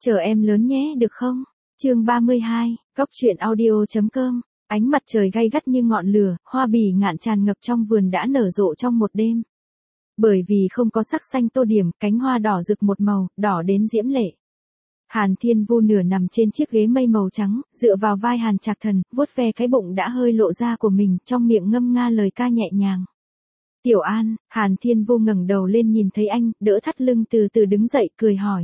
Chờ em lớn nhé được không? Chương 32, Cóc truyện audio.com. Ánh mặt trời gay gắt như ngọn lửa, hoa bỉ ngạn tràn ngập trong vườn đã nở rộ trong một đêm. Bởi vì không có sắc xanh tô điểm, cánh hoa đỏ rực một màu, đỏ đến diễm lệ. Hàn Thiên Vu nửa nằm trên chiếc ghế mây màu trắng, dựa vào vai Hàn Trạc Thần, vuốt ve cái bụng đã hơi lộ ra của mình, trong miệng ngâm nga lời ca nhẹ nhàng. Tiểu An, Hàn Thiên Vu ngẩng đầu lên nhìn thấy anh, đỡ thắt lưng từ từ đứng dậy, cười hỏi.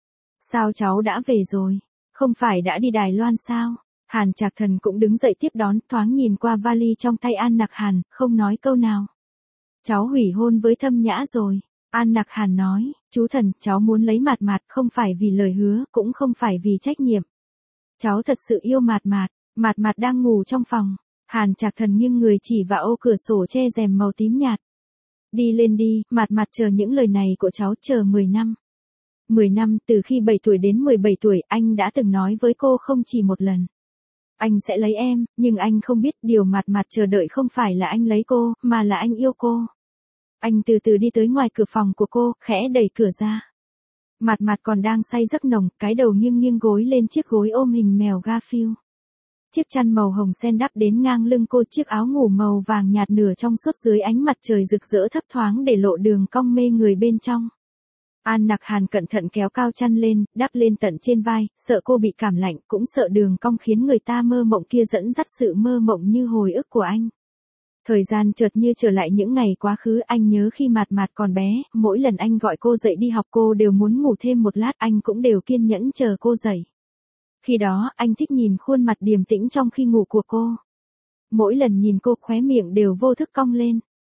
Sao cháu đã về rồi? Không phải đã đi Đài Loan sao? Hàn Trạc Thần cũng đứng dậy tiếp đón, thoáng nhìn qua vali trong tay An Nặc Hàn, không nói câu nào. Cháu hủy hôn với Thâm Nhã rồi. An Nặc Hàn nói, chú Thần, cháu muốn lấy Mạt Mạt, không phải vì lời hứa, cũng không phải vì trách nhiệm. Cháu thật sự yêu Mạt Mạt. Mạt Mạt đang ngủ trong phòng. Hàn Trạc Thần nghiêng người chỉ vào ô cửa sổ che rèm màu tím nhạt. Đi lên đi, Mạt Mạt chờ những lời này của cháu chờ 10 năm. 10 năm, từ khi 7 tuổi đến 17 tuổi, anh đã từng nói với cô không chỉ một lần. Anh sẽ lấy em, nhưng anh không biết điều Mạt Mạt chờ đợi không phải là anh lấy cô, mà là anh yêu cô. Anh từ từ đi tới ngoài cửa phòng của cô, khẽ đẩy cửa ra. Mạt Mạt còn đang say giấc nồng, cái đầu nghiêng nghiêng gối lên chiếc gối ôm hình mèo Garfield. Chiếc chăn màu hồng sen đắp đến ngang lưng cô, chiếc áo ngủ màu vàng nhạt nửa trong suốt dưới ánh mặt trời rực rỡ thấp thoáng để lộ đường cong mê người bên trong. An Nặc Hàn cẩn thận kéo cao chăn lên, đắp lên tận trên vai, sợ cô bị cảm lạnh, cũng sợ đường cong khiến người ta mơ mộng kia dẫn dắt sự mơ mộng như hồi ức của anh. Thời gian chợt như trở lại những ngày quá khứ, anh nhớ khi Mạt Mạt còn bé, mỗi lần anh gọi cô dậy đi học cô đều muốn ngủ thêm một lát, anh cũng đều kiên nhẫn chờ cô dậy. Khi đó, anh thích nhìn khuôn mặt điềm tĩnh trong khi ngủ của cô. Mỗi lần nhìn cô, khóe miệng đều vô thức cong lên.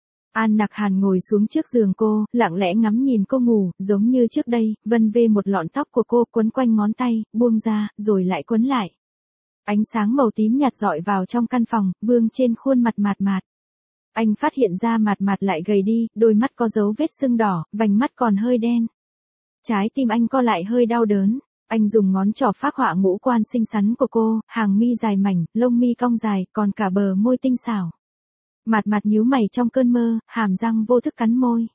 An Nặc Hàn ngồi xuống trước giường cô, lặng lẽ ngắm nhìn cô ngủ, giống như trước đây, vân vê một lọn tóc của cô, quấn quanh ngón tay, buông ra, rồi lại quấn lại. Ánh sáng màu tím nhạt rọi vào trong căn phòng, vương trên khuôn mặt Mạt Mạt. Anh phát hiện ra Mạt Mạt lại gầy đi, đôi mắt có dấu vết sưng đỏ, vành mắt còn hơi đen. Trái tim anh co lại hơi đau đớn. Anh dùng ngón trỏ phác họa ngũ quan xinh xắn của cô, hàng mi dài mảnh, lông mi cong dài, còn cả bờ môi tinh xảo. Mạt Mạt nhíu mày trong cơn mơ, hàm răng vô thức cắn môi.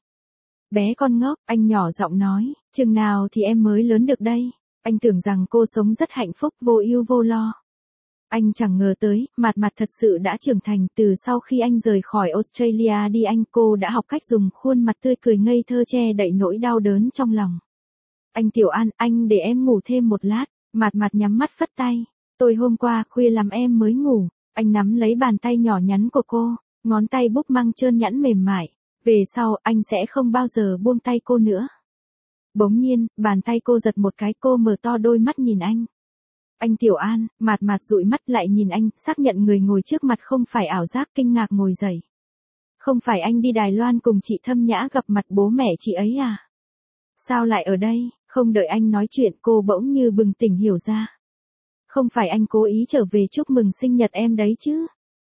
Bé con ngốc, anh nhỏ giọng nói, chừng nào thì em mới lớn được đây. Anh tưởng rằng cô sống rất hạnh phúc, vô ưu vô lo. Anh chẳng ngờ tới, Mạt Mạt thật sự đã trưởng thành. Từ sau khi anh rời khỏi Australia đi, cô đã học cách dùng khuôn mặt tươi cười ngây thơ che đậy nỗi đau đớn trong lòng. Anh Tiểu An, anh để em ngủ thêm một lát. Mạt Mạt nhắm mắt phất tay. Tôi hôm qua khuya lắm em mới ngủ. Anh nắm lấy bàn tay nhỏ nhắn của cô, ngón tay búp măng trơn nhẵn mềm mại. Về sau, anh sẽ không bao giờ buông tay cô nữa. Bỗng nhiên, bàn tay cô giật một cái, cô mở to đôi mắt nhìn anh. Anh Tiểu An, Mạt Mạt dụi mắt lại nhìn anh, xác nhận người ngồi trước mặt không phải ảo giác, kinh ngạc ngồi dậy. Không phải anh đi Đài Loan cùng chị Thâm Nhã gặp mặt bố mẹ chị ấy à? Sao lại ở đây? Không đợi anh nói chuyện, cô bỗng như bừng tỉnh hiểu ra. Không phải anh cố ý trở về chúc mừng sinh nhật em đấy chứ?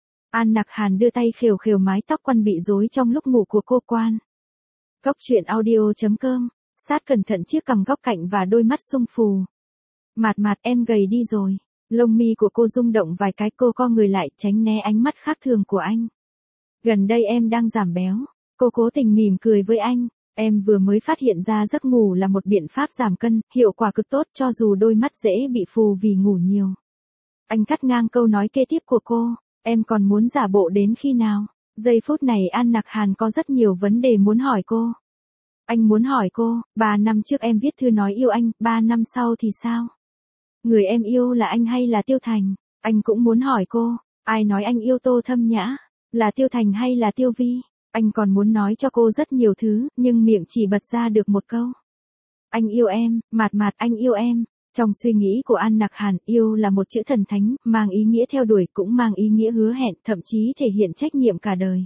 An Nặc Hàn đưa tay khều khều mái tóc quăn bị rối trong lúc ngủ của cô quan. Cóc truyện audio.com, sát cẩn thận chiếc cằm góc cạnh và đôi mắt sung phù. Mạt Mạt, em gầy đi rồi. Lông mi của cô rung động vài cái, cô co người lại tránh né ánh mắt khác thường của anh. Gần đây em đang giảm béo. Cô cố tình mỉm cười với anh. Em vừa mới phát hiện ra giấc ngủ là một biện pháp giảm cân, hiệu quả cực tốt cho dù đôi mắt dễ bị phù vì ngủ nhiều. Anh cắt ngang câu nói kế tiếp của cô. Em còn muốn giả bộ đến khi nào? Giây phút này An Nặc Hàn có rất nhiều vấn đề muốn hỏi cô. Anh muốn hỏi cô, 3 năm trước em viết thư nói yêu anh, 3 năm sau thì sao? Người em yêu là anh hay là Tiêu Thành? Anh cũng muốn hỏi cô, ai nói anh yêu Tô Thâm Nhã? Là Tiêu Thành hay là Tiêu Vi? Anh còn muốn nói cho cô rất nhiều thứ, nhưng miệng chỉ bật ra được một câu. Anh yêu em, Mạt Mạt, anh yêu em. Trong suy nghĩ của An Nặc Hàn, yêu là một chữ thần thánh, mang ý nghĩa theo đuổi, cũng mang ý nghĩa hứa hẹn, thậm chí thể hiện trách nhiệm cả đời.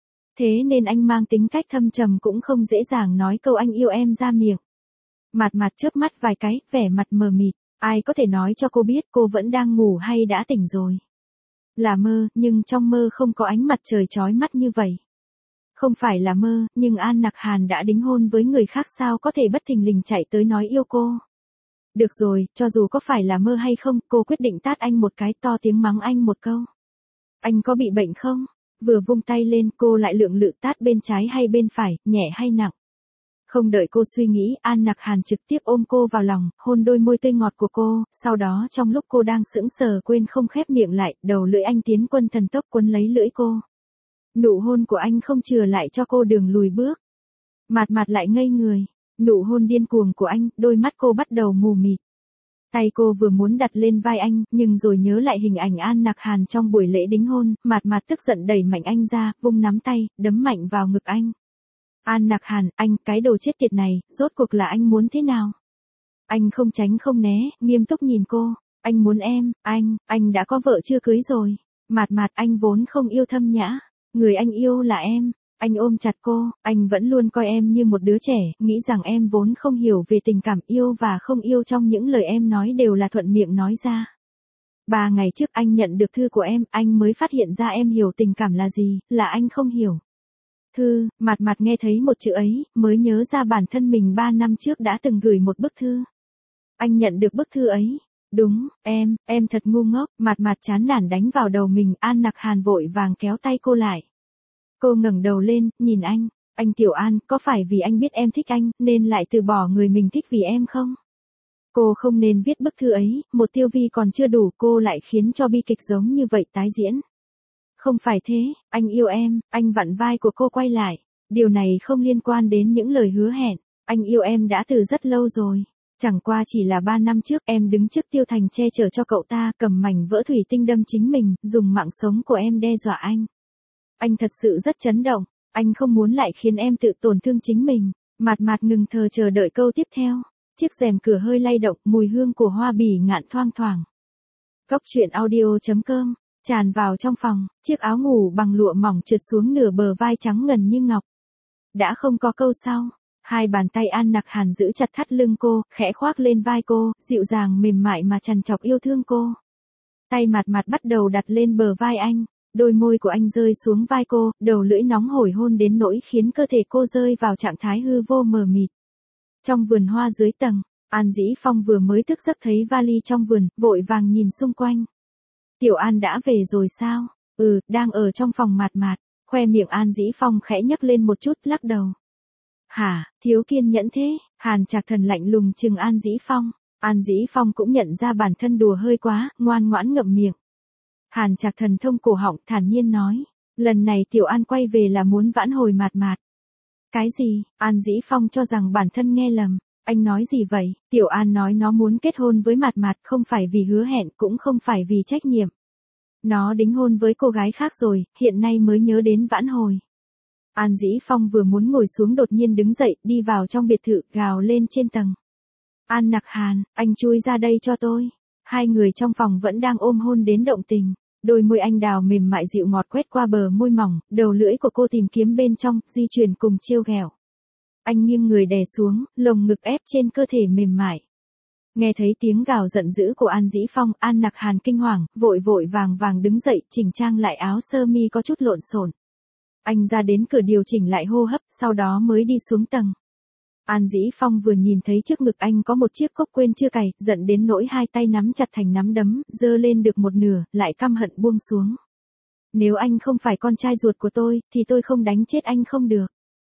Thế nên anh mang tính cách thâm trầm, cũng không dễ dàng nói câu anh yêu em ra miệng. Mạt Mạt chớp mắt vài cái, vẻ mặt mờ mịt. Ai có thể nói cho cô biết cô vẫn đang ngủ hay đã tỉnh rồi? Là mơ, nhưng trong mơ không có ánh mặt trời chói mắt như vậy. Không phải là mơ, nhưng An Nặc Hàn đã đính hôn với người khác, sao có thể bất thình lình chạy tới nói yêu cô? Được rồi, cho dù có phải là mơ hay không, cô quyết định tát anh một cái, to tiếng mắng anh một câu. Anh có bị bệnh không? Vừa vung tay lên, cô lại lưỡng lự tát bên trái hay bên phải, nhẹ hay nặng? Không đợi cô suy nghĩ, An Nặc Hàn trực tiếp ôm cô vào lòng, hôn đôi môi tươi ngọt của cô, sau đó trong lúc cô đang sững sờ quên không khép miệng lại, đầu lưỡi anh tiến quân thần tốc quấn lấy lưỡi cô. Nụ hôn của anh không chừa lại cho cô đường lùi bước. Mạt Mạt lại ngây người, nụ hôn điên cuồng của anh, đôi mắt cô bắt đầu mù mịt. Tay cô vừa muốn đặt lên vai anh, nhưng rồi nhớ lại hình ảnh An Nặc Hàn trong buổi lễ đính hôn, Mạt Mạt tức giận đẩy mạnh anh ra, vung nắm tay, đấm mạnh vào ngực anh. An Nặc Hàn, anh, cái đồ chết tiệt này, rốt cuộc là anh muốn thế nào? Anh không tránh không né, nghiêm túc nhìn cô. Anh muốn em, anh đã có vợ chưa cưới rồi. Mạt Mạt, anh vốn không yêu Thâm Nhã. Người anh yêu là em. Anh ôm chặt cô, anh vẫn luôn coi em như một đứa trẻ, nghĩ rằng em vốn không hiểu về tình cảm, yêu và không yêu trong những lời em nói đều là thuận miệng nói ra. 3 ngày trước anh nhận được thư của em, anh mới phát hiện ra em hiểu tình cảm là gì, là anh không hiểu. Thư, Mạt Mạt nghe thấy một chữ ấy, mới nhớ ra bản thân mình 3 năm trước đã từng gửi một bức thư. Anh nhận được bức thư ấy. Đúng, em thật ngu ngốc, Mạt Mạt chán nản đánh vào đầu mình, An Nặc Hàn vội vàng kéo tay cô lại. Cô ngẩng đầu lên, nhìn anh Tiểu An, có phải vì anh biết em thích anh, nên lại từ bỏ người mình thích vì em không? Cô không nên viết bức thư ấy, một Tiêu Vi còn chưa đủ, cô lại khiến cho bi kịch giống như vậy tái diễn. Không phải thế, anh yêu em, anh vặn vai của cô quay lại. Điều này không liên quan đến những lời hứa hẹn, anh yêu em đã từ rất lâu rồi. Chẳng qua chỉ là 3 năm trước em đứng trước Tiêu Thành che chở cho cậu ta, cầm mảnh vỡ thủy tinh đâm chính mình, dùng mạng sống của em đe dọa anh. Anh thật sự rất chấn động, anh không muốn lại khiến em tự tổn thương chính mình. Mạt Mạt ngừng thờ chờ đợi câu tiếp theo. Chiếc rèm cửa hơi lay động, mùi hương của hoa bỉ ngạn thoang thoảng. Cốc truyện audio.com tràn vào trong phòng, chiếc áo ngủ bằng lụa mỏng trượt xuống nửa bờ vai trắng ngần như ngọc. Đã không có câu sau, hai bàn tay An Nặc Hàn giữ chặt thắt lưng cô, khẽ khoác lên vai cô, dịu dàng mềm mại mà trằn trọc yêu thương cô. Tay Mạt Mạt bắt đầu đặt lên bờ vai anh, đôi môi của anh rơi xuống vai cô, đầu lưỡi nóng hổi hôn đến nỗi khiến cơ thể cô rơi vào trạng thái hư vô mờ mịt. Trong vườn hoa dưới tầng, An Dĩ Phong vừa mới thức giấc thấy vali trong vườn, vội vàng nhìn xung quanh. Tiểu An đã về rồi sao? Đang ở trong phòng Mạt Mạt. Khoe miệng An Dĩ Phong khẽ nhấc lên một chút, lắc đầu. Hả, thiếu kiên nhẫn thế? Hàn Trạc Thần lạnh lùng trừng An Dĩ Phong. An Dĩ Phong cũng nhận ra bản thân đùa hơi quá, ngoan ngoãn ngậm miệng. Hàn Trạc Thần thông cổ họng, thản nhiên nói. Lần này Tiểu An quay về là muốn vãn hồi Mạt Mạt. Cái gì? An Dĩ Phong cho rằng bản thân nghe lầm. Anh nói gì vậy? Tiểu An nói nó muốn kết hôn với Mạt Mạt, không phải vì hứa hẹn, cũng không phải vì trách nhiệm. Nó đính hôn với cô gái khác rồi, hiện nay mới nhớ đến vãn hồi. An Dĩ Phong vừa muốn ngồi xuống đột nhiên đứng dậy, đi vào trong biệt thự, gào lên trên tầng. An Nặc Hàn, anh chui ra đây cho tôi. Hai người trong phòng vẫn đang ôm hôn đến động tình. Đôi môi anh đào mềm mại dịu ngọt quét qua bờ môi mỏng, đầu lưỡi của cô tìm kiếm bên trong, di chuyển cùng trêu ghẹo. Anh nghiêng người đè xuống, lồng ngực ép trên cơ thể mềm mại. Nghe thấy tiếng gào giận dữ của An Dĩ Phong, An Nặc Hàn kinh hoàng, vội vàng đứng dậy, chỉnh trang lại áo sơ mi có chút lộn xộn. Anh ra đến cửa điều chỉnh lại hô hấp, sau đó mới đi xuống tầng. An Dĩ Phong vừa nhìn thấy trước ngực anh có một chiếc cốc quên chưa cài, giận đến nỗi hai tay nắm chặt thành nắm đấm, giơ lên được một nửa, lại căm hận buông xuống. Nếu anh không phải con trai ruột của tôi, thì tôi không đánh chết anh không được.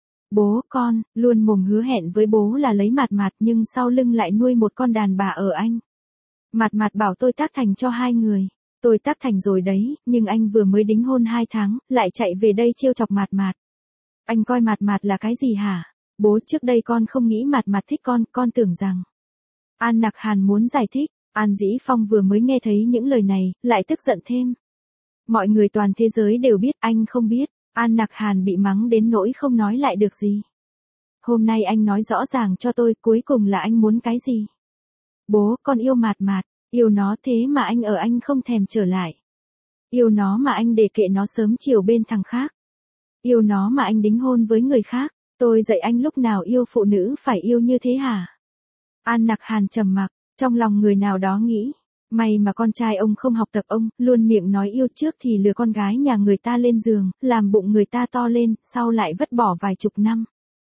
Bố con, luôn mồm hứa hẹn với bố là lấy Mạt Mạt, nhưng sau lưng lại nuôi một con đàn bà ở anh. Mạt Mạt bảo tôi tác thành cho hai người. Tôi tác thành rồi đấy, nhưng anh vừa mới đính hôn 2 tháng, lại chạy về đây trêu chọc Mạt Mạt. Anh coi Mạt Mạt là cái gì hả? Bố, trước đây con không nghĩ Mạt Mạt thích con tưởng rằng. An Nặc Hàn muốn giải thích, An Dĩ Phong vừa mới nghe thấy những lời này, lại tức giận thêm. Mọi người toàn thế giới đều biết, anh không biết. An Nặc Hàn bị mắng đến nỗi không nói lại được gì. Hôm nay anh nói rõ ràng cho tôi, cuối cùng là anh muốn cái gì? Bố, con yêu Mạt Mạt, yêu nó thế mà anh không thèm trở lại. Yêu nó mà anh để kệ nó sớm chiều bên thằng khác. Yêu nó mà anh đính hôn với người khác. Tôi dạy anh lúc nào yêu phụ nữ phải yêu như thế hả? An Nặc Hàn trầm mặc, trong lòng người nào đó nghĩ. May mà con trai ông không học tập ông, luôn miệng nói yêu trước thì lừa con gái nhà người ta lên giường, làm bụng người ta to lên, sau lại vứt bỏ vài chục năm.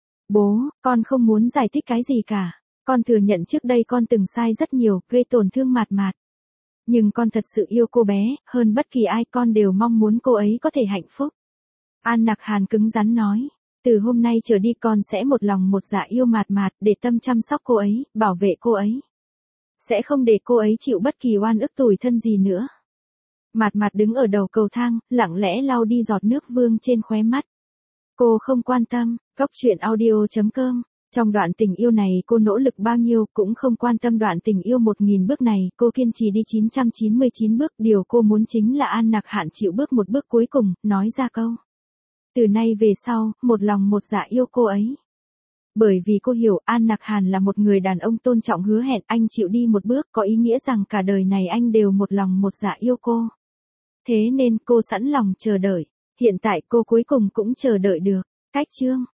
Bố, con không muốn giải thích cái gì cả. Con thừa nhận trước đây con từng sai rất nhiều, gây tổn thương Mạt Mạt. Nhưng con thật sự yêu cô bé, hơn bất kỳ ai, con đều mong muốn cô ấy có thể hạnh phúc. An Nặc Hàn cứng rắn nói. Từ hôm nay trở đi con sẽ một lòng một dạ yêu Mạt Mạt, để tâm chăm sóc cô ấy, bảo vệ cô ấy. Sẽ không để cô ấy chịu bất kỳ oan ức tủi thân gì nữa. Mạt Mạt đứng ở đầu cầu thang, lặng lẽ lau đi giọt nước vương trên khóe mắt. Cô không quan tâm, Cóc truyện audio.com. Trong đoạn tình yêu này cô nỗ lực bao nhiêu cũng không quan tâm đoạn tình yêu 1000 bước này, cô kiên trì đi 999 bước, điều cô muốn chính là An Nặc Hạn chịu bước một bước cuối cùng, nói ra câu. Từ nay về sau, một lòng một dạ yêu cô ấy. Bởi vì cô hiểu An Nặc Hàn là một người đàn ông tôn trọng hứa hẹn, anh chịu đi một bước có ý nghĩa rằng cả đời này anh đều một lòng một dạ yêu cô. Thế nên cô sẵn lòng chờ đợi, hiện tại cô cuối cùng cũng chờ đợi được. Cách chương